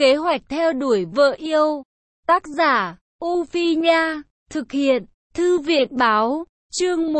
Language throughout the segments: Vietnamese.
Kế hoạch theo đuổi vợ yêu. Tác giả, U Phi Nha. Thực hiện, Thư viện Báo. Chương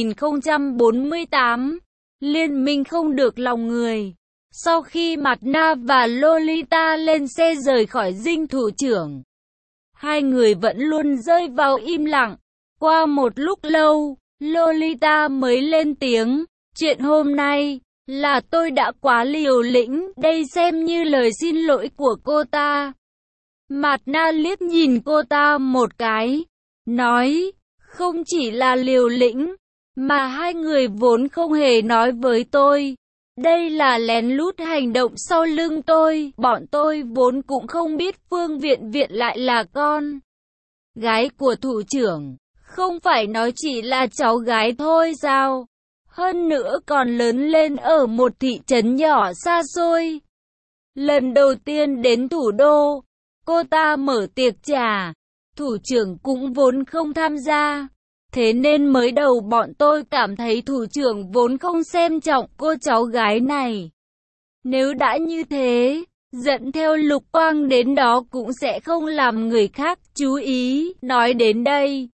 1048. Liên minh không được lòng người. Sau khi Mạt Na và Lolita lên xe rời khỏi dinh thủ trưởng, hai người vẫn luôn rơi vào im lặng. Qua một lúc lâu, Lolita mới lên tiếng. Chuyện hôm nay là tôi đã quá liều lĩnh, đây xem như lời xin lỗi của cô ta. Mạt Na liếc nhìn cô ta một cái, nói, không chỉ là liều lĩnh, mà hai người vốn không hề nói với tôi. Đây là lén lút hành động sau lưng tôi, bọn tôi vốn cũng không biết Phương Viện Viện lại là con gái của thủ trưởng, không phải nói chỉ là cháu gái thôi sao? Hơn nữa còn lớn lên ở một thị trấn nhỏ xa xôi. Lần đầu tiên đến thủ đô, cô ta mở tiệc trà, thủ trưởng cũng vốn không tham gia. Thế nên mới đầu bọn tôi cảm thấy thủ trưởng vốn không xem trọng cô cháu gái này. Nếu đã như thế, dẫn theo Lục Quang đến đó cũng sẽ không làm người khác chú ý. Nói đến đây,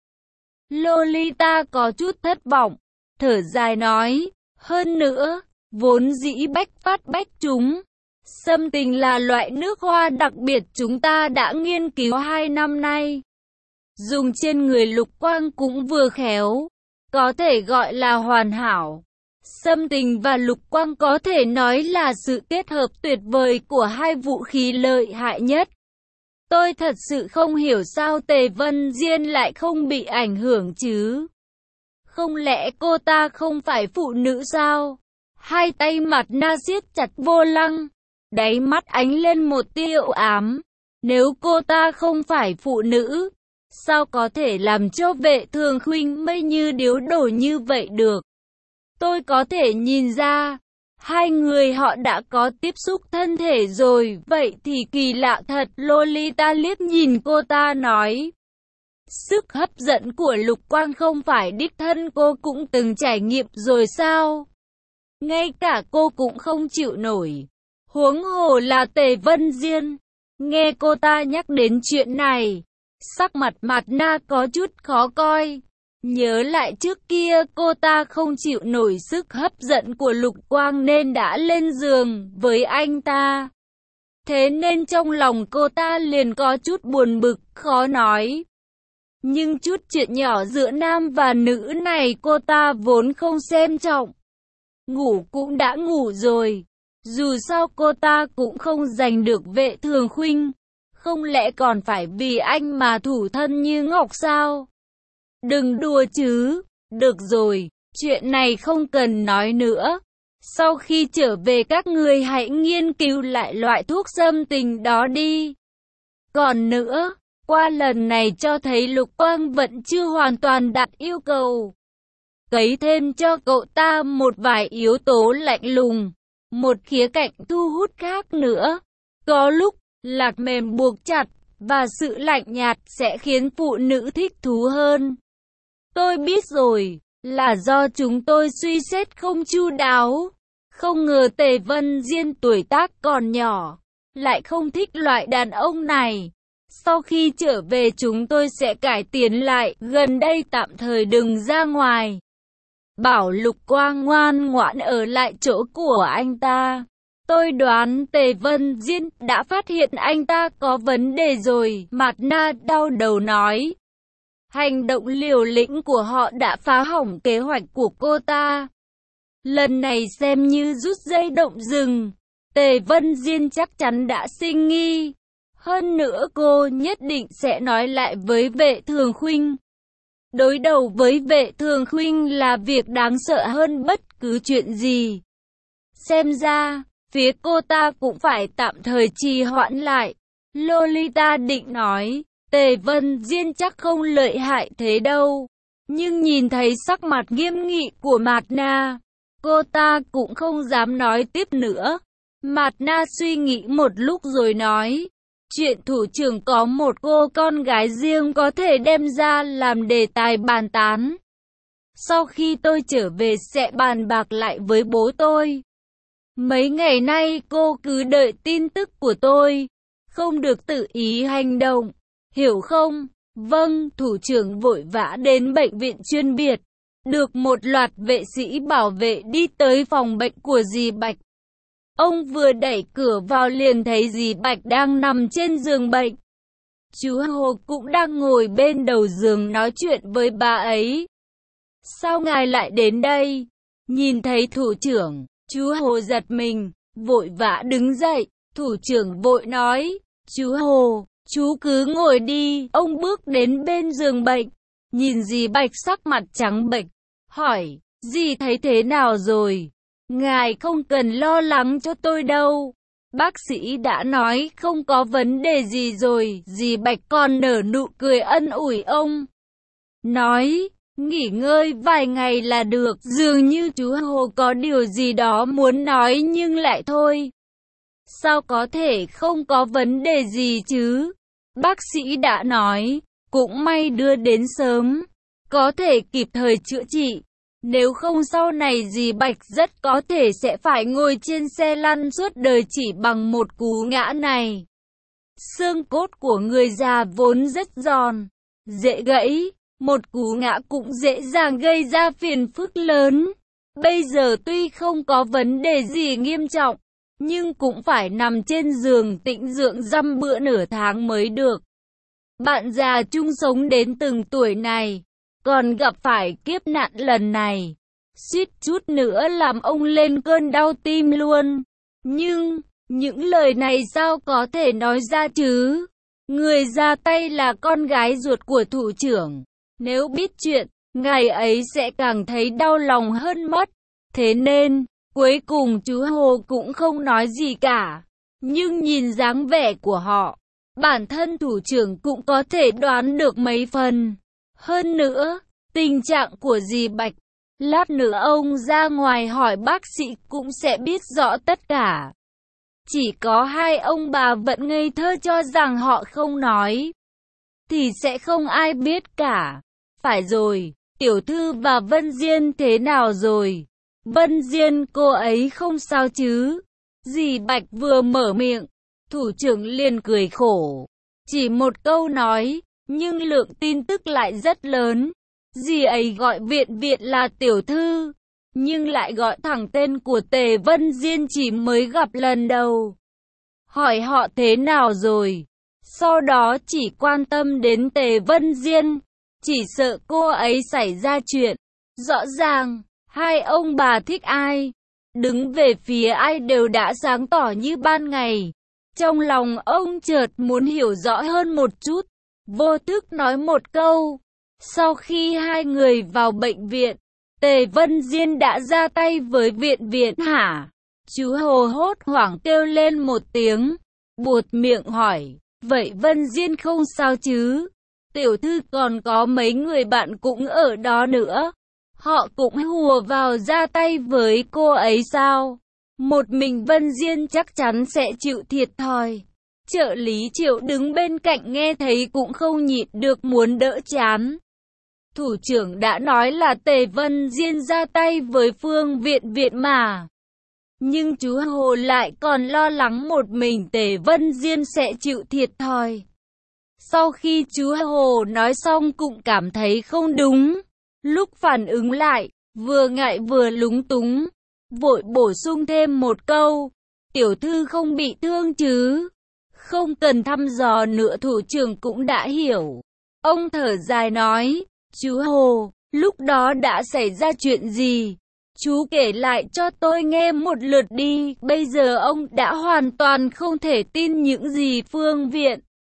Lolita có chút thất vọng, thở dài nói, hơn nữa, vốn dĩ bách phát bách trúng. Sâm tình là loại nước hoa đặc biệt chúng ta đã nghiên cứu 2 năm nay. Dùng trên người Lục Quang cũng vừa khéo, có thể gọi là hoàn hảo. Sâm tình và Lục Quang có thể nói là sự kết hợp tuyệt vời của hai vũ khí lợi hại nhất. Tôi thật sự không hiểu sao Tề Vân Diên lại không bị ảnh hưởng chứ. Không lẽ cô ta không phải phụ nữ sao? Hai tay Mạt Na siết chặt vô lăng, đáy mắt ánh lên một tia u ám. Nếu cô ta không phải phụ nữ, sao có thể làm cho Vệ Thường Khuynh mây như điếu đổ như vậy được? Tôi có thể nhìn ra, hai người họ đã có tiếp xúc thân thể rồi, vậy thì kỳ lạ thật. Lolita liếc nhìn cô ta nói, sức hấp dẫn của Lục Quang không phải đích thân cô cũng từng trải nghiệm rồi sao? Ngay cả cô cũng không chịu nổi, huống hồ là Tề Vân Diên. Nghe cô ta nhắc đến chuyện này, sắc mặt Mạt Na có chút khó coi. Nhớ lại trước kia cô ta không chịu nổi sức hấp dẫn của Lục Quang nên đã lên giường với anh ta. Thế nên trong lòng cô ta liền có chút buồn bực, khó nói. Nhưng chút chuyện nhỏ giữa nam và nữ này cô ta vốn không xem trọng. Ngủ cũng đã ngủ rồi. Dù sao cô ta cũng không giành được Vệ Thường Khuynh. Không lẽ còn phải vì anh mà thủ thân như ngọc sao? Đừng đùa chứ. Được rồi, chuyện này không cần nói nữa. Sau khi trở về các người hãy nghiên cứu lại loại thuốc xâm tình đó đi. Còn nữa, qua lần này cho thấy Lục Quang vẫn chưa hoàn toàn đạt yêu cầu. Cấy thêm cho cậu ta một vài yếu tố lạnh lùng, một khía cạnh thu hút khác nữa. Có lúc, lạc mềm buộc chặt, và sự lạnh nhạt sẽ khiến phụ nữ thích thú hơn. Tôi biết rồi, là do chúng tôi suy xét không chu đáo. Không ngờ Tề Vân Diên tuổi tác còn nhỏ, lại không thích loại đàn ông này. Sau khi trở về chúng tôi sẽ cải tiến lại, gần đây tạm thời đừng ra ngoài. Bảo Lục Quang ngoan ngoãn ở lại chỗ của anh ta. Tôi đoán Tề Vân Diên đã phát hiện anh ta có vấn đề rồi. Mạt Na đau đầu nói. Hành động liều lĩnh của họ đã phá hỏng kế hoạch của cô ta. Lần này xem như rút dây động rừng. Tề Vân Diên chắc chắn đã sinh nghi. Hơn nữa cô nhất định sẽ nói lại với Vệ Thường Khuynh. Đối đầu với Vệ Thường Khuynh là việc đáng sợ hơn bất cứ chuyện gì. Xem ra, phía cô ta cũng phải tạm thời trì hoãn lại. Lolita định nói, Tề Vân Diên chắc không lợi hại thế đâu. Nhưng nhìn thấy sắc mặt nghiêm nghị của Mạt Na, cô ta cũng không dám nói tiếp nữa. Mạt Na suy nghĩ một lúc rồi nói, chuyện thủ trưởng có một cô con gái riêng có thể đem ra làm đề tài bàn tán. Sau khi tôi trở về sẽ bàn bạc lại với bố tôi. Mấy ngày nay cô cứ đợi tin tức của tôi. không được tự ý hành động, hiểu không? Vâng, thủ trưởng vội vã đến bệnh viện chuyên biệt, được một loạt vệ sĩ bảo vệ đi tới phòng bệnh của dì Bạch. Ông vừa đẩy cửa vào liền thấy dì Bạch đang nằm trên giường bệnh. Chú Hồ cũng đang ngồi bên đầu giường nói chuyện với bà ấy. Sao ngài lại đến đây? Nhìn thấy thủ trưởng, chú Hồ giật mình, vội vã đứng dậy. Thủ trưởng vội nói, chú Hồ, chú cứ ngồi đi. Ông bước đến bên giường bệnh, nhìn dì Bạch sắc mặt trắng bệch, hỏi, dì thấy thế nào rồi? Ngài không cần lo lắng cho tôi đâu. Bác sĩ đã nói không có vấn đề gì rồi. Dì Bạch còn nở nụ cười ân ủi ông, nói, nghỉ ngơi vài ngày là được. Dường như chú Hồ có điều gì đó muốn nói nhưng lại thôi. Sao có thể không có vấn đề gì chứ? Bác sĩ đã nói, cũng may đưa đến sớm, có thể kịp thời chữa trị. Nếu không sau này dì Bạch rất có thể sẽ phải ngồi trên xe lăn suốt đời chỉ bằng một cú ngã này. Xương cốt của người già vốn rất giòn, dễ gãy, một cú ngã cũng dễ dàng gây ra phiền phức lớn. Bây giờ tuy không có vấn đề gì nghiêm trọng, nhưng cũng phải nằm trên giường tĩnh dưỡng dăm bữa nửa tháng mới được. Bạn già chung sống đến từng tuổi này, còn gặp phải kiếp nạn lần này, suýt chút nữa làm ông lên cơn đau tim luôn. Nhưng, những lời này sao có thể nói ra chứ? Người ra tay là con gái ruột của thủ trưởng. Nếu biết chuyện, ngày ấy sẽ càng thấy đau lòng hơn mất. Thế nên, cuối cùng chú Hồ cũng không nói gì cả. Nhưng nhìn dáng vẻ của họ, bản thân thủ trưởng cũng có thể đoán được mấy phần. Hơn nữa, tình trạng của dì Bạch, lát nữa ông ra ngoài hỏi bác sĩ cũng sẽ biết rõ tất cả. Chỉ có hai ông bà vẫn ngây thơ cho rằng họ không nói, thì sẽ không ai biết cả. Phải rồi, tiểu thư và Vân Diên thế nào rồi? Vân Diên cô ấy không sao chứ? Dì Bạch vừa mở miệng, thủ trưởng liền cười khổ. Chỉ một câu nói, nhưng lượng tin tức lại rất lớn. Dì ấy gọi viện là tiểu thư, nhưng lại gọi thẳng tên của Tề Vân Diên chỉ mới gặp lần đầu. Hỏi họ thế nào rồi, sau đó chỉ quan tâm đến Tề Vân Diên, chỉ sợ cô ấy xảy ra chuyện. Rõ ràng, hai ông bà thích ai, đứng về phía ai đều đã sáng tỏ như ban ngày. Trong lòng ông chợt muốn hiểu rõ hơn một chút, vô thức nói một câu. Sau khi hai người vào bệnh viện, Tề Vân Diên đã ra tay với viện hả? Chú Hồ hốt hoảng kêu lên một tiếng, buột miệng hỏi, vậy Vân Diên không sao chứ? Tiểu thư còn có mấy người bạn cũng ở đó nữa. Họ cũng hùa vào ra tay với cô ấy sao? Một mình Vân Diên chắc chắn sẽ chịu thiệt thòi. Trợ lý Triệu đứng bên cạnh nghe thấy cũng không nhịn được muốn đỡ chán. Thủ trưởng đã nói là Tề Vân Diên ra tay với Phương viện mà. Nhưng chú Hồ lại còn lo lắng một mình Tề Vân Diên sẽ chịu thiệt thòi. Sau khi chú Hồ nói xong cũng cảm thấy không đúng. Lúc phản ứng lại, vừa ngại vừa lúng túng, vội bổ sung thêm một câu, tiểu thư không bị thương chứ? Không cần thăm dò nữa, thủ trưởng cũng đã hiểu. Ông thở dài nói, chú Hồ, lúc đó đã xảy ra chuyện gì? Chú kể lại cho tôi nghe một lượt đi. Bây giờ ông đã hoàn toàn không thể tin những gì Phương viện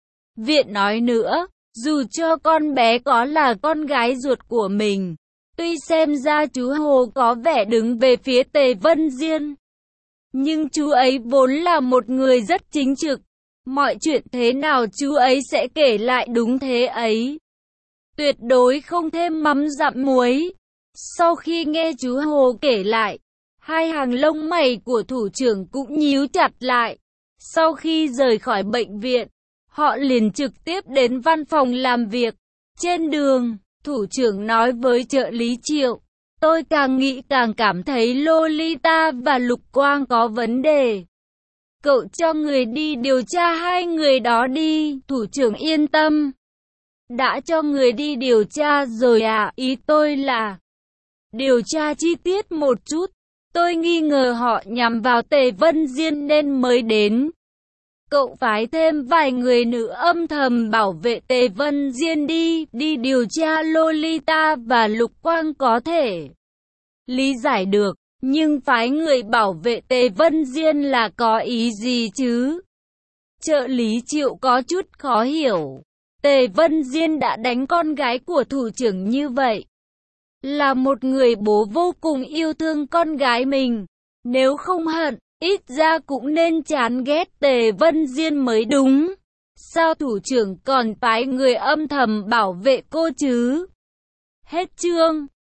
nói nữa. Dù cho con bé có là con gái ruột của mình, tuy xem ra chú Hồ có vẻ đứng về phía Tề Vân Diên, nhưng chú ấy vốn là một người rất chính trực. Mọi chuyện thế nào chú ấy sẽ kể lại đúng thế ấy, tuyệt đối không thêm mắm dặm muối. Sau khi nghe chú Hồ kể lại, hai hàng lông mày của thủ trưởng cũng nhíu chặt lại. Sau khi rời khỏi bệnh viện, họ liền trực tiếp đến văn phòng làm việc. Trên đường, thủ trưởng nói với trợ lý Triệu, tôi càng nghĩ càng cảm thấy Lolita và Lục Quang có vấn đề. Cậu cho người đi điều tra hai người đó đi, thủ trưởng yên tâm. Đã cho người đi điều tra rồi à, ý tôi là điều tra chi tiết một chút. Tôi nghi ngờ họ nhắm vào Tề Vân Diên nên mới đến. Cậu phái thêm vài người nữ âm thầm bảo vệ Tề Vân Diên đi điều tra Lolita và Lục Quang có thể lý giải được. Nhưng phái người bảo vệ Tề Vân Diên là có ý gì chứ? Trợ lý Triệu có chút khó hiểu. Tề Vân Diên đã đánh con gái của thủ trưởng như vậy. Là một người bố vô cùng yêu thương con gái mình. Nếu không hận, ít ra cũng nên chán ghét Tề Vân Diên mới đúng. Sao thủ trưởng còn phái người âm thầm bảo vệ cô chứ? Hết chương.